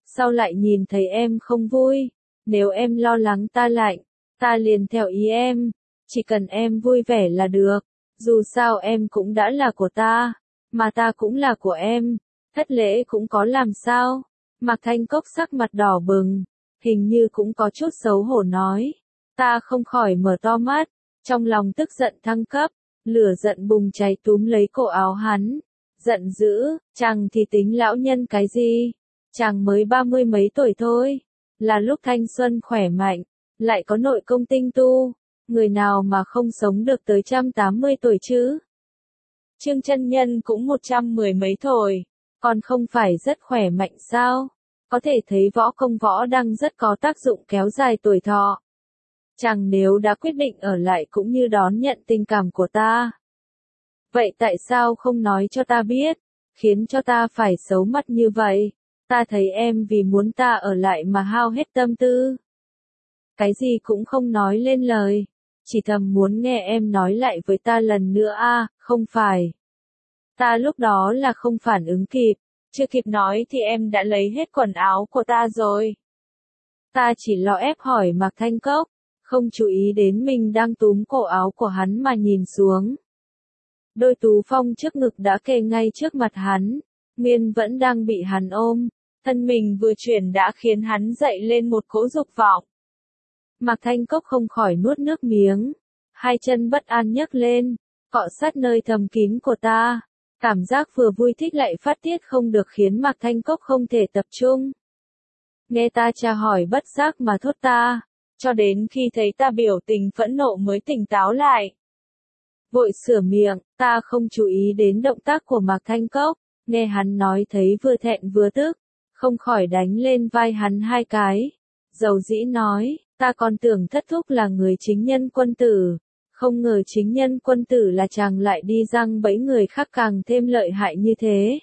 Sao lại nhìn thấy em không vui? Nếu em lo lắng ta lạnh, ta liền theo ý em. Chỉ cần em vui vẻ là được. Dù sao em cũng đã là của ta, mà ta cũng là của em. Thất lễ cũng có làm sao? Mạc Thanh Cốc sắc mặt đỏ bừng, hình như cũng có chút xấu hổ nói. Ta không khỏi mở to mắt, trong lòng tức giận thăng cấp, lửa giận bùng cháy túm lấy cổ áo hắn. Giận dữ, chàng thì tính lão nhân cái gì? Chàng mới 30 mấy tuổi thôi, là lúc thanh xuân khỏe mạnh, lại có nội công tinh tu, người nào mà không sống được tới 180 tuổi chứ? Trương chân nhân cũng 110 mấy tuổi, còn không phải rất khỏe mạnh sao? Có thể thấy võ công võ đang rất có tác dụng kéo dài tuổi thọ. Chàng nếu đã quyết định ở lại cũng như đón nhận tình cảm của ta. Vậy tại sao không nói cho ta biết, khiến cho ta phải xấu mặt như vậy? Ta thấy em vì muốn ta ở lại mà hao hết tâm tư. Cái gì cũng không nói lên lời, chỉ thầm muốn nghe em nói lại với ta lần nữa a, không phải. Ta lúc đó là không phản ứng kịp, chưa kịp nói thì em đã lấy hết quần áo của ta rồi. Ta chỉ lo ép hỏi Mạc Thanh Cốc, không chú ý đến mình đang túm cổ áo của hắn mà nhìn xuống. Đôi tú phong trước ngực đã kề ngay trước mặt hắn, Nguyên vẫn đang bị hắn ôm, thân mình vừa chuyển đã khiến hắn dậy lên một cỗ dục vọng. Mạc Thanh Cốc không khỏi nuốt nước miếng, hai chân bất an nhấc lên, cọ sát nơi thầm kín của ta. Cảm giác vừa vui thích lại phát tiết không được khiến Mạc Thanh Cốc không thể tập trung. Nghe ta tra hỏi bất giác mà thốt ta, cho đến khi thấy ta biểu tình phẫn nộ mới tỉnh táo lại. Vội sửa miệng, ta không chú ý đến động tác của Mạc Thanh Cốc, nghe hắn nói thấy vừa thẹn vừa tức, không khỏi đánh lên vai hắn hai cái. Dầu dĩ nói, ta còn tưởng thất thúc là người chính nhân quân tử, không ngờ chính nhân quân tử là chàng lại đi răng bẫy người khác càng thêm lợi hại như thế.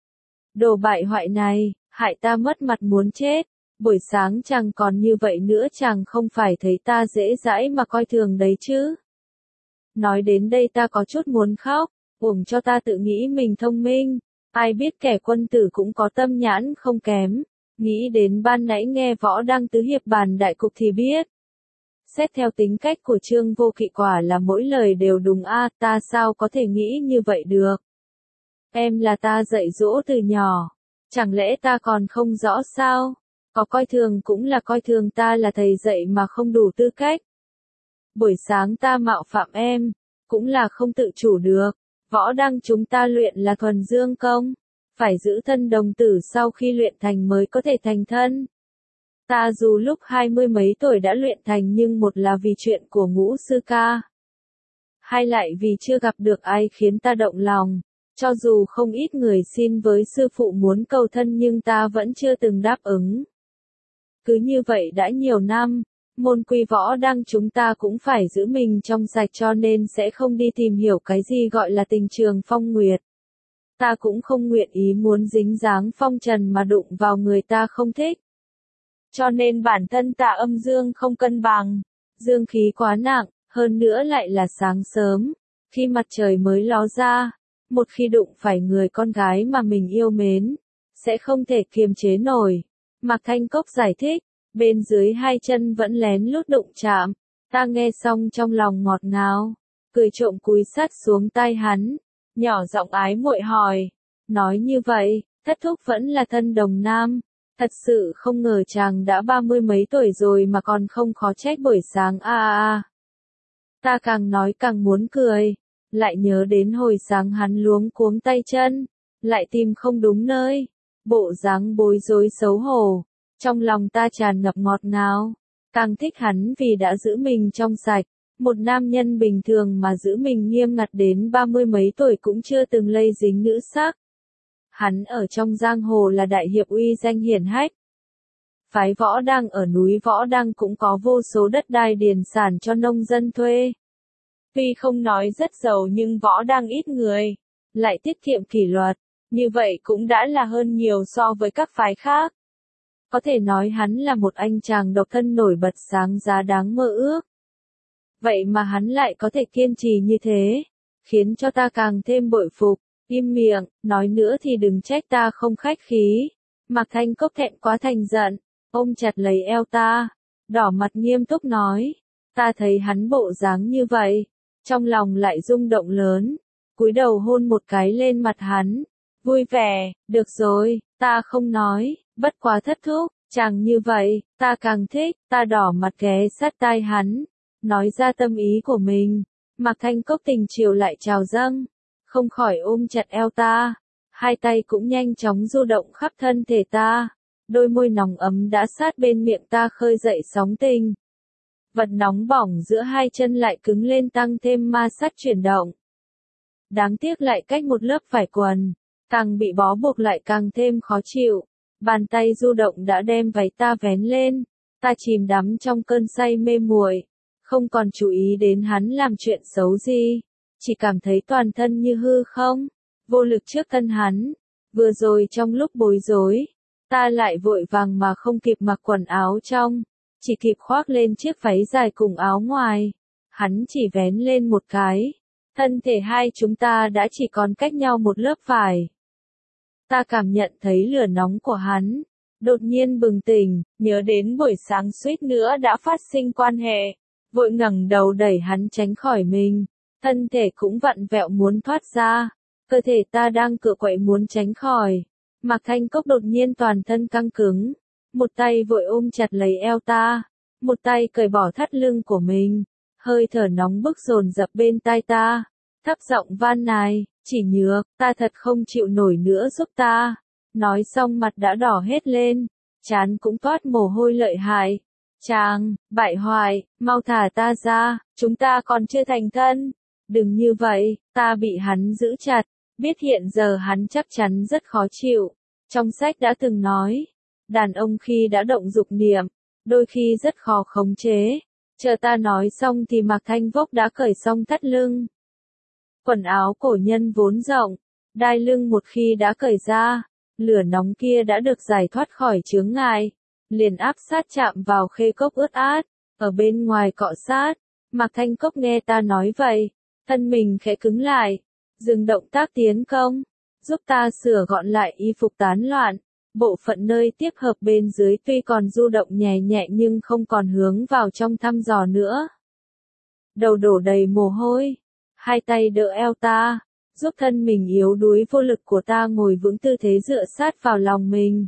Đồ bại hoại này, hại ta mất mặt muốn chết, buổi sáng chàng còn như vậy nữa chàng không phải thấy ta dễ dãi mà coi thường đấy chứ. Nói đến đây ta có chút muốn khóc, uổng cho ta tự nghĩ mình thông minh, ai biết kẻ quân tử cũng có tâm nhãn không kém, nghĩ đến ban nãy nghe võ đăng tứ hiệp bàn đại cục thì biết. Xét theo tính cách của Trương Vô Kỵ quả là mỗi lời đều đúng a, ta sao có thể nghĩ như vậy được. Em là ta dạy dỗ từ nhỏ, chẳng lẽ ta còn không rõ sao, có coi thường cũng là coi thường ta là thầy dạy mà không đủ tư cách. Buổi sáng ta mạo phạm em, cũng là không tự chủ được, võ đăng chúng ta luyện là thuần dương công, phải giữ thân đồng tử sau khi luyện thành mới có thể thành thân. Ta dù lúc 20 mấy tuổi đã luyện thành nhưng một là vì chuyện của Ngũ sư ca, hai lại vì chưa gặp được ai khiến ta động lòng, cho dù không ít người xin với sư phụ muốn cầu thân nhưng ta vẫn chưa từng đáp ứng. Cứ như vậy đã nhiều năm, môn quy võ đăng chúng ta cũng phải giữ mình trong sạch cho nên sẽ không đi tìm hiểu cái gì gọi là tình trường phong nguyệt. Ta cũng không nguyện ý muốn dính dáng phong trần mà đụng vào người ta không thích. Cho nên bản thân ta âm dương không cân bằng, dương khí quá nặng, hơn nữa lại là sáng sớm, khi mặt trời mới ló ra, một khi đụng phải người con gái mà mình yêu mến, sẽ không thể kiềm chế nổi. Mạc Thanh Cốc giải thích, bên dưới hai chân vẫn lén lút đụng chạm, ta nghe xong trong lòng ngọt ngào, cười trộm cúi sát xuống tai hắn, nhỏ giọng ái muội hỏi, nói như vậy, thất thúc vẫn là thân đồng nam. Thật sự không ngờ chàng đã 30 mấy tuổi rồi mà còn không khó trách buổi sáng Ta càng nói càng muốn cười, lại nhớ đến hồi sáng hắn luống cuống tay chân, lại tìm không đúng nơi, bộ dáng bối rối xấu hổ, trong lòng ta tràn ngập ngọt ngào, càng thích hắn vì đã giữ mình trong sạch, một nam nhân bình thường mà giữ mình nghiêm ngặt đến 30 mấy tuổi cũng chưa từng lây dính nữ sắc. Hắn ở trong giang hồ là đại hiệp uy danh hiển hách. Phái võ đăng ở núi Võ Đăng cũng có vô số đất đai điền sản cho nông dân thuê. Tuy không nói rất giàu nhưng võ đăng ít người, lại tiết kiệm kỷ luật, như vậy cũng đã là hơn nhiều so với các phái khác. Có thể nói hắn là một anh chàng độc thân nổi bật sáng giá đáng mơ ước. Vậy mà hắn lại có thể kiên trì như thế, khiến cho ta càng thêm bội phục. Im miệng, nói nữa thì đừng trách ta không khách khí. Mạc Thanh Cốc thẹn quá thành giận, ôm chặt lấy eo ta, đỏ mặt nghiêm túc nói. Ta thấy hắn bộ dáng như vậy, trong lòng lại rung động lớn, cúi đầu hôn một cái lên mặt hắn, vui vẻ, được rồi, ta không nói, bất quá thất thúc, chàng như vậy, ta càng thích, ta đỏ mặt ghé sát tai hắn, nói ra tâm ý của mình. Mạc Thanh Cốc tình chiều lại trào dâng, không khỏi ôm chặt eo ta, hai tay cũng nhanh chóng du động khắp thân thể ta, đôi môi nóng ấm đã sát bên miệng ta khơi dậy sóng tình. Vật nóng bỏng giữa hai chân lại cứng lên tăng thêm ma sát chuyển động. Đáng tiếc lại cách một lớp vải quần, càng bị bó buộc lại càng thêm khó chịu. Bàn tay du động đã đem váy ta vén lên, ta chìm đắm trong cơn say mê muội, không còn chú ý đến hắn làm chuyện xấu gì, chỉ cảm thấy toàn thân như hư không, vô lực trước thân hắn. Vừa rồi trong lúc bối rối, ta lại vội vàng mà không kịp mặc quần áo trong, chỉ kịp khoác lên chiếc váy dài cùng áo ngoài. Hắn chỉ vén lên một cái, thân thể hai chúng ta đã chỉ còn cách nhau một lớp vải. Ta cảm nhận thấy lửa nóng của hắn, đột nhiên bừng tỉnh, nhớ đến buổi sáng suýt nữa đã phát sinh quan hệ, vội ngẩng đầu đẩy hắn tránh khỏi mình, thân thể cũng vặn vẹo muốn thoát ra, cơ thể ta đang cựa quậy muốn tránh khỏi. Mạc Thanh Cốc đột nhiên toàn thân căng cứng, một tay vội ôm chặt lấy eo ta, một tay cởi bỏ thắt lưng của mình, hơi thở nóng bức dồn dập bên tai ta, thấp giọng van nài, chỉ Nhược, ta thật không chịu nổi nữa giúp ta. Nói xong mặt đã đỏ hết lên, trán cũng toát mồ hôi lợi hại. Chàng, bại hoại, mau thả ta ra, chúng ta còn chưa thành thân. Đừng như vậy, ta bị hắn giữ chặt, biết hiện giờ hắn chắc chắn rất khó chịu. Trong sách đã từng nói, đàn ông khi đã động dục niệm, đôi khi rất khó khống chế. Chờ ta nói xong thì Mạc Thanh Vốc đã cởi xong thắt lưng. Quần áo cổ nhân vốn rộng, đai lưng một khi đã cởi ra, lửa nóng kia đã được giải thoát khỏi chướng ngại, liền áp sát chạm vào khê cốc ướt át, ở bên ngoài cọ sát. Mạc Thanh Cốc nghe ta nói vậy, thân mình khẽ cứng lại, dừng động tác tiến công, giúp ta sửa gọn lại y phục tán loạn. Bộ phận nơi tiếp hợp bên dưới tuy còn du động nhẹ nhẹ nhưng không còn hướng vào trong thăm dò nữa. Đầu đổ đầy mồ hôi, hai tay đỡ eo ta, giúp thân mình yếu đuối vô lực của ta ngồi vững tư thế dựa sát vào lòng mình.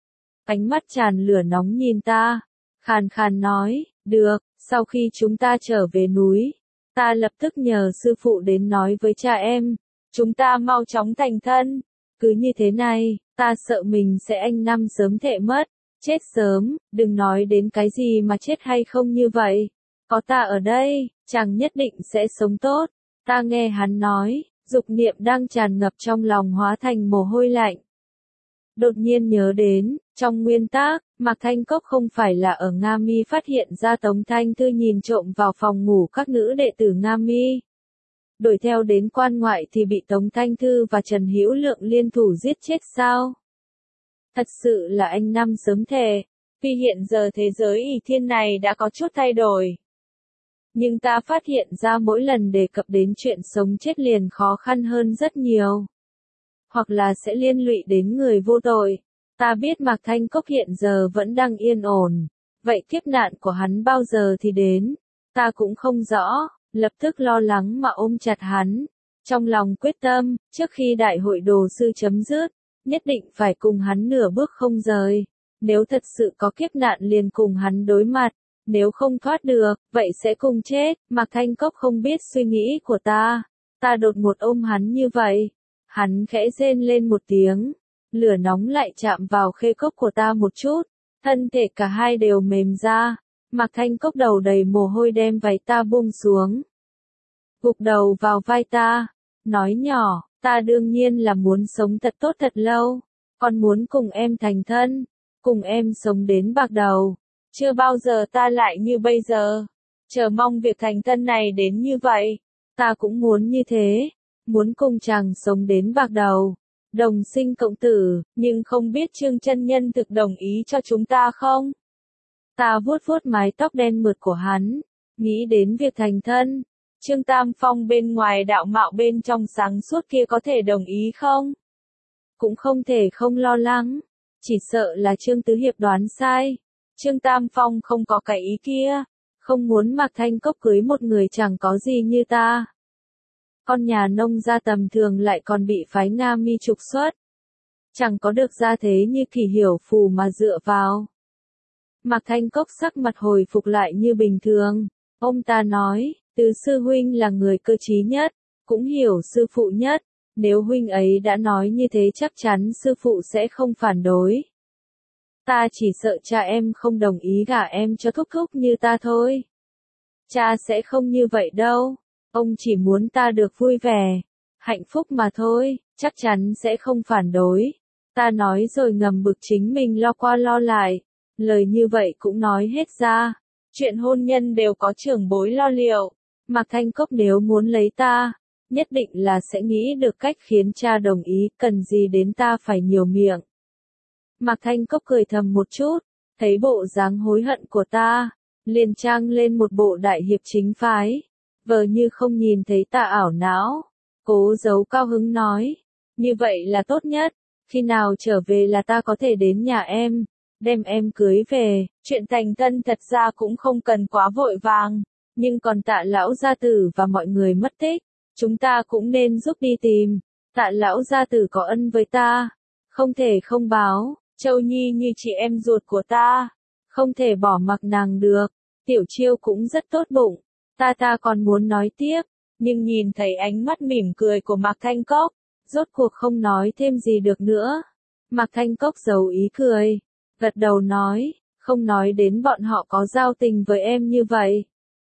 Ánh mắt tràn lửa nóng nhìn ta, khàn khàn nói, được, sau khi chúng ta trở về núi, ta lập tức nhờ sư phụ đến nói với cha em, chúng ta mau chóng thành thân. Cứ như thế này, ta sợ mình sẽ anh năm sớm thệ mất, chết sớm, đừng nói đến cái gì mà chết hay không như vậy. Có ta ở đây, chàng nhất định sẽ sống tốt. Ta nghe hắn nói, dục niệm đang tràn ngập trong lòng hóa thành mồ hôi lạnh. Đột nhiên nhớ đến, trong nguyên tác, Mạc Thanh Cốc không phải là ở Nga Mi phát hiện ra Tống Thanh Thư nhìn trộm vào phòng ngủ các nữ đệ tử Nga Mi. Đuổi theo đến quan ngoại thì bị Tống Thanh Thư và Trần Hữu Lượng liên thủ giết chết sao? Thật sự là anh năm sớm thề, vì hiện giờ thế giới ỷ thiên này đã có chút thay đổi. Nhưng ta phát hiện ra mỗi lần đề cập đến chuyện sống chết liền khó khăn hơn rất nhiều. Hoặc là sẽ liên lụy đến người vô tội. Ta biết Mạc Thanh Cốc hiện giờ vẫn đang yên ổn. Vậy kiếp nạn của hắn bao giờ thì đến? Ta cũng không rõ, lập tức lo lắng mà ôm chặt hắn. Trong lòng quyết tâm, trước khi đại hội đồ sư chấm dứt, nhất định phải cùng hắn nửa bước không rời. Nếu thật sự có kiếp nạn liền cùng hắn đối mặt. Nếu không thoát được, vậy sẽ cùng chết. Mạc Thanh Cốc không biết suy nghĩ của ta. Ta đột ngột ôm hắn như vậy. Hắn khẽ rên lên một tiếng. Lửa nóng lại chạm vào khê cốc của ta một chút. Thân thể cả hai đều mềm ra. Mạc Thanh Cốc đầu đầy mồ hôi đem váy ta buông xuống. Gục đầu vào vai ta. Nói nhỏ, ta đương nhiên là muốn sống thật tốt thật lâu. Còn muốn cùng em thành thân. Cùng em sống đến bạc đầu. Chưa bao giờ ta lại như bây giờ. Chờ mong việc thành thân này đến như vậy. Ta cũng muốn như thế. Muốn cùng chàng sống đến bạc đầu. Đồng sinh cộng tử, nhưng không biết Trương chân nhân thực đồng ý cho chúng ta không? Ta vuốt vuốt mái tóc đen mượt của hắn. Nghĩ đến việc thành thân. Trương Tam Phong bên ngoài đạo mạo bên trong sáng suốt kia có thể đồng ý không? Cũng không thể không lo lắng. Chỉ sợ là Trương Tứ Hiệp đoán sai. Trương Tam Phong không có cái ý kia. Không muốn Mạc Thanh Cốc cưới một người chẳng có gì như ta. Con nhà nông gia tầm thường lại còn bị phái Nga Mi trục xuất. Chẳng có được gia thế như Kỷ Hiểu Phù mà dựa vào. Mạc Thanh Cốc sắc mặt hồi phục lại như bình thường. Ông ta nói, Từ sư huynh là người cơ trí nhất, cũng hiểu sư phụ nhất. Nếu huynh ấy đã nói như thế chắc chắn sư phụ sẽ không phản đối. Ta chỉ sợ cha em không đồng ý gả em cho thúc thúc như ta thôi. Cha sẽ không như vậy đâu. Ông chỉ muốn ta được vui vẻ, hạnh phúc mà thôi, chắc chắn sẽ không phản đối. Ta nói rồi ngầm bực chính mình lo qua lo lại. Lời như vậy cũng nói hết ra. Chuyện hôn nhân đều có trưởng bối lo liệu. Mạc Thanh Cốc nếu muốn lấy ta, nhất định là sẽ nghĩ được cách khiến cha đồng ý, cần gì đến ta phải nhiều miệng. Mạc Thanh Cốc cười thầm một chút, thấy bộ dáng hối hận của ta, liền trang lên một bộ đại hiệp chính phái, vờ như không nhìn thấy ta ảo não, cố giấu cao hứng nói, như vậy là tốt nhất, khi nào trở về là ta có thể đến nhà em, đem em cưới về, chuyện thành thân thật ra cũng không cần quá vội vàng, nhưng còn Tạ lão gia tử và mọi người mất tích, chúng ta cũng nên giúp đi tìm, Tạ lão gia tử có ân với ta, không thể không báo. Châu Nhi như chị em ruột của ta, không thể bỏ mặc nàng được. Tiểu Chiêu cũng rất tốt bụng, ta còn muốn nói tiếp, nhưng nhìn thấy ánh mắt mỉm cười của Mạc Thanh Cốc, rốt cuộc không nói thêm gì được nữa. Mạc Thanh Cốc giấu ý cười, gật đầu nói, không nói đến bọn họ có giao tình với em như vậy.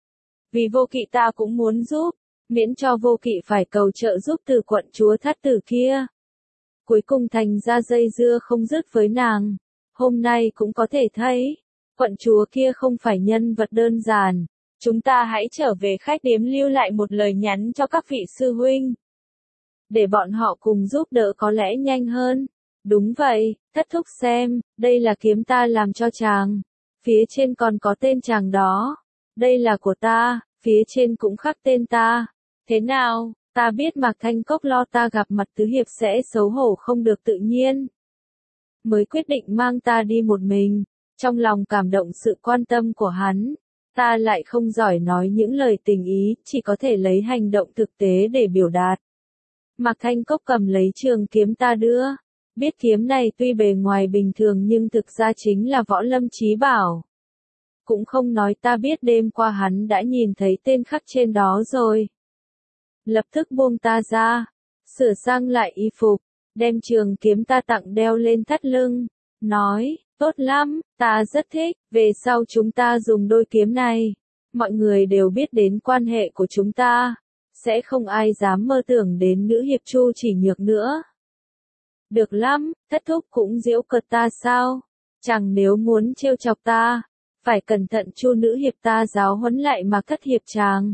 Vì Vô Kỵ ta cũng muốn giúp, miễn cho Vô Kỵ phải cầu trợ giúp từ quận chúa Thát Tử kia. Cuối cùng thành ra dây dưa không dứt với nàng. Hôm nay cũng có thể thấy, quận chúa kia không phải nhân vật đơn giản. Chúng ta hãy trở về khách điếm lưu lại một lời nhắn cho các vị sư huynh. Để bọn họ cùng giúp đỡ có lẽ nhanh hơn. Đúng vậy, Thất thúc xem, đây là kiếm ta làm cho chàng. Phía trên còn có tên chàng đó. Đây là của ta, phía trên cũng khắc tên ta. Thế nào? Ta biết Mạc Thanh Cốc lo ta gặp mặt Tứ Hiệp sẽ xấu hổ không được tự nhiên. Mới quyết định mang ta đi một mình, trong lòng cảm động sự quan tâm của hắn. Ta lại không giỏi nói những lời tình ý, chỉ có thể lấy hành động thực tế để biểu đạt. Mạc Thanh Cốc cầm lấy trường kiếm ta đưa. Biết kiếm này tuy bề ngoài bình thường nhưng thực ra chính là võ lâm chí bảo. Cũng không nói ta biết đêm qua hắn đã nhìn thấy tên khắc trên đó rồi. Lập tức buông ta ra, sửa sang lại y phục, đem trường kiếm ta tặng đeo lên thắt lưng, nói, tốt lắm, ta rất thích, về sau chúng ta dùng đôi kiếm này, mọi người đều biết đến quan hệ của chúng ta, sẽ không ai dám mơ tưởng đến nữ hiệp Chu Chỉ Nhược nữa. Được lắm, Thất thúc cũng giễu cợt ta sao, chẳng nếu muốn trêu chọc ta, phải cẩn thận Chu nữ hiệp ta giáo huấn lại mà Thất hiệp chàng.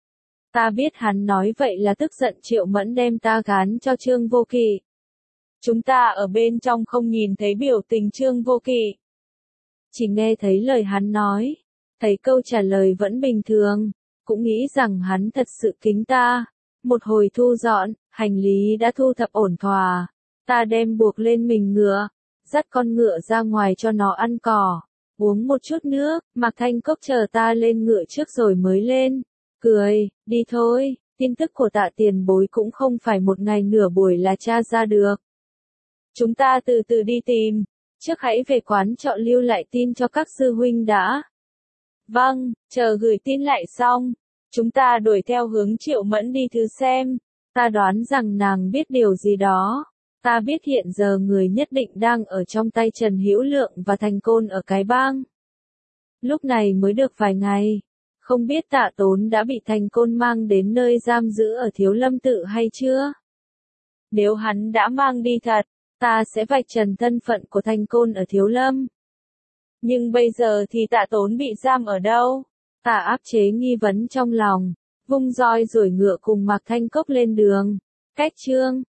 Ta biết hắn nói vậy là tức giận Triệu Mẫn đem ta gán cho Trương Vô Kỵ. Chúng ta ở bên trong không nhìn thấy biểu tình Trương Vô Kỵ. Chỉ nghe thấy lời hắn nói, thấy câu trả lời vẫn bình thường, cũng nghĩ rằng hắn thật sự kính ta. Một hồi thu dọn, hành lý đã thu thập ổn thỏa, ta đem buộc lên mình ngựa, dắt con ngựa ra ngoài cho nó ăn cỏ, uống một chút nước, Mạc Thanh Cốc chờ ta lên ngựa trước rồi mới lên. Cười, đi thôi, tin tức của Tạ tiền bối cũng không phải một ngày nửa buổi là tra ra được. Chúng ta từ từ đi tìm, trước hãy về quán trọ lưu lại tin cho các sư huynh đã. Vâng, chờ gửi tin lại xong, chúng ta đuổi theo hướng Triệu Mẫn đi thử xem, ta đoán rằng nàng biết điều gì đó. Ta biết hiện giờ người nhất định đang ở trong tay Trần Hữu Lượng và Thành Côn ở cái bang. Lúc này mới được vài ngày. Không biết Tạ Tốn đã bị Thành Côn mang đến nơi giam giữ ở Thiếu Lâm Tự hay chưa? Nếu hắn đã mang đi thật, ta sẽ vạch trần thân phận của Thành Côn ở Thiếu Lâm. Nhưng bây giờ thì Tạ Tốn bị giam ở đâu? Ta áp chế nghi vấn trong lòng, vung roi rồi ngựa cùng Mạc Thanh Cốc lên đường. Cách chương